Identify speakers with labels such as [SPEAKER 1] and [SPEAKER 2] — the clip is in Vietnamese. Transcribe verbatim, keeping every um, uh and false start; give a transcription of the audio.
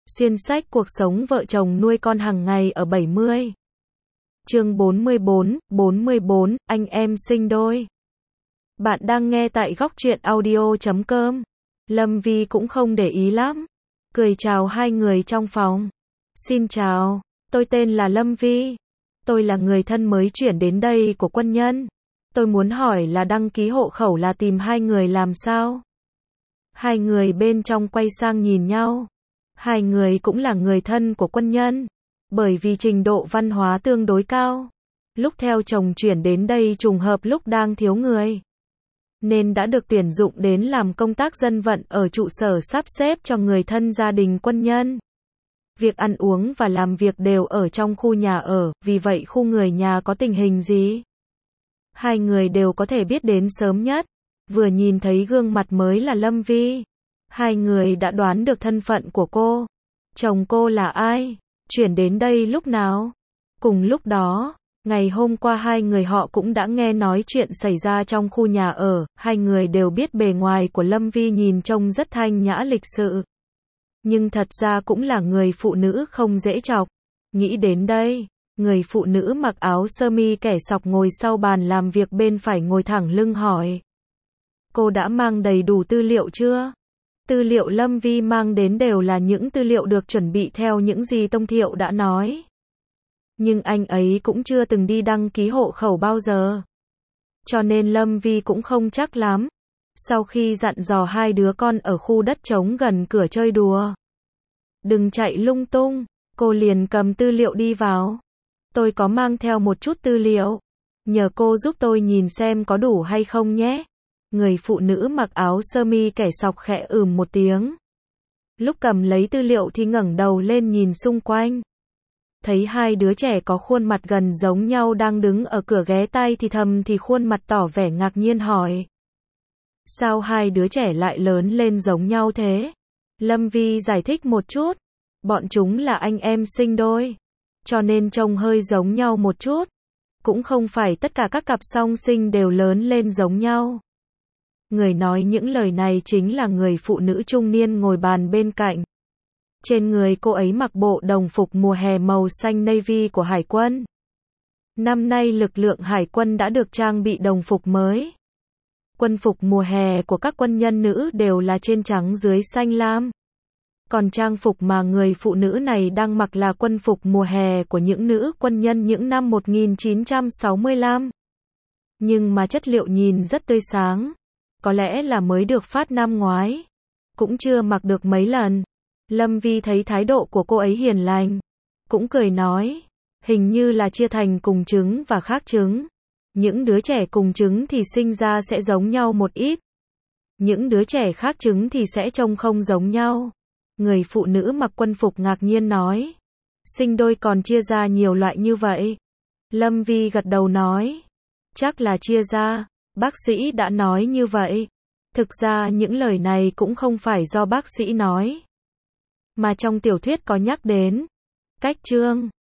[SPEAKER 1] Xuyên sách cuộc sống vợ chồng nuôi con hàng ngày ở bảy mươi. Chương bốn mươi bốn, bốn mươi bốn, anh em sinh đôi. Bạn đang nghe tại góc truyện audio chấm com. Lâm Vi cũng không để ý lắm, cười chào hai người trong phòng. Xin chào, tôi tên là Lâm Vi. Tôi là người thân mới chuyển đến đây của quân nhân. Tôi muốn hỏi là đăng ký hộ khẩu là tìm hai người làm sao? Hai người bên trong quay sang nhìn nhau. Hai người cũng là người thân của quân nhân, bởi vì trình độ văn hóa tương đối cao. Lúc theo chồng chuyển đến đây trùng hợp lúc đang thiếu người, nên đã được tuyển dụng đến làm công tác dân vận ở trụ sở sắp xếp cho người thân gia đình quân nhân. Việc ăn uống và làm việc đều ở trong khu nhà ở, vì vậy khu người nhà có tình hình gì, hai người đều có thể biết đến sớm nhất. Vừa nhìn thấy gương mặt mới là Lâm Vi, hai người đã đoán được thân phận của cô. Chồng cô là ai? Chuyển đến đây lúc nào? Cùng lúc đó, ngày hôm qua hai người họ cũng đã nghe nói chuyện xảy ra trong khu nhà ở. Hai người đều biết bề ngoài của Lâm Vi nhìn trông rất thanh nhã lịch sự, nhưng thật ra cũng là người phụ nữ không dễ chọc. Nghĩ đến đây, người phụ nữ mặc áo sơ mi kẻ sọc ngồi sau bàn làm việc bên phải ngồi thẳng lưng hỏi: cô đã mang đầy đủ tư liệu chưa? Tư liệu Lâm Vi mang đến đều là những tư liệu được chuẩn bị theo những gì Tông Thiệu đã nói. Nhưng anh ấy cũng chưa từng đi đăng ký hộ khẩu bao giờ, cho nên Lâm Vi cũng không chắc lắm. Sau khi dặn dò hai đứa con ở khu đất trống gần cửa chơi đùa, đừng chạy lung tung, cô liền cầm tư liệu đi vào. Tôi có mang theo một chút tư liệu, nhờ cô giúp tôi nhìn xem có đủ hay không nhé. Người phụ nữ mặc áo sơ mi kẻ sọc khẽ ừm một tiếng. Lúc cầm lấy tư liệu thì ngẩng đầu lên nhìn xung quanh. Thấy hai đứa trẻ có khuôn mặt gần giống nhau đang đứng ở cửa ghé tai thì thầm thì khuôn mặt tỏ vẻ ngạc nhiên hỏi: sao hai đứa trẻ lại lớn lên giống nhau thế? Lâm Vi giải thích một chút. Bọn chúng là anh em sinh đôi, cho nên trông hơi giống nhau một chút. Cũng không phải tất cả các cặp song sinh đều lớn lên giống nhau. Người nói những lời này chính là người phụ nữ trung niên ngồi bàn bên cạnh. Trên người cô ấy mặc bộ đồng phục mùa hè màu xanh navy của Hải quân. Năm nay lực lượng Hải quân đã được trang bị đồng phục mới. Quân phục mùa hè của các quân nhân nữ đều là trên trắng dưới xanh lam. Còn trang phục mà người phụ nữ này đang mặc là quân phục mùa hè của những nữ quân nhân những năm một nghìn chín trăm sáu mươi lăm. Nhưng mà chất liệu nhìn rất tươi sáng. Có lẽ là mới được phát năm ngoái, cũng chưa mặc được mấy lần. Lâm Vi thấy thái độ của cô ấy hiền lành, cũng cười nói: hình như là chia thành cùng trứng và khác trứng. Những đứa trẻ cùng trứng thì sinh ra sẽ giống nhau một ít, những đứa trẻ khác trứng thì sẽ trông không giống nhau. Người phụ nữ mặc quân phục ngạc nhiên nói: sinh đôi còn chia ra nhiều loại như vậy? Lâm Vi gật đầu nói: chắc là chia ra. Bác sĩ đã nói như vậy. Thực ra những lời này cũng không phải do bác sĩ nói, mà trong tiểu thuyết có nhắc đến. Cách chương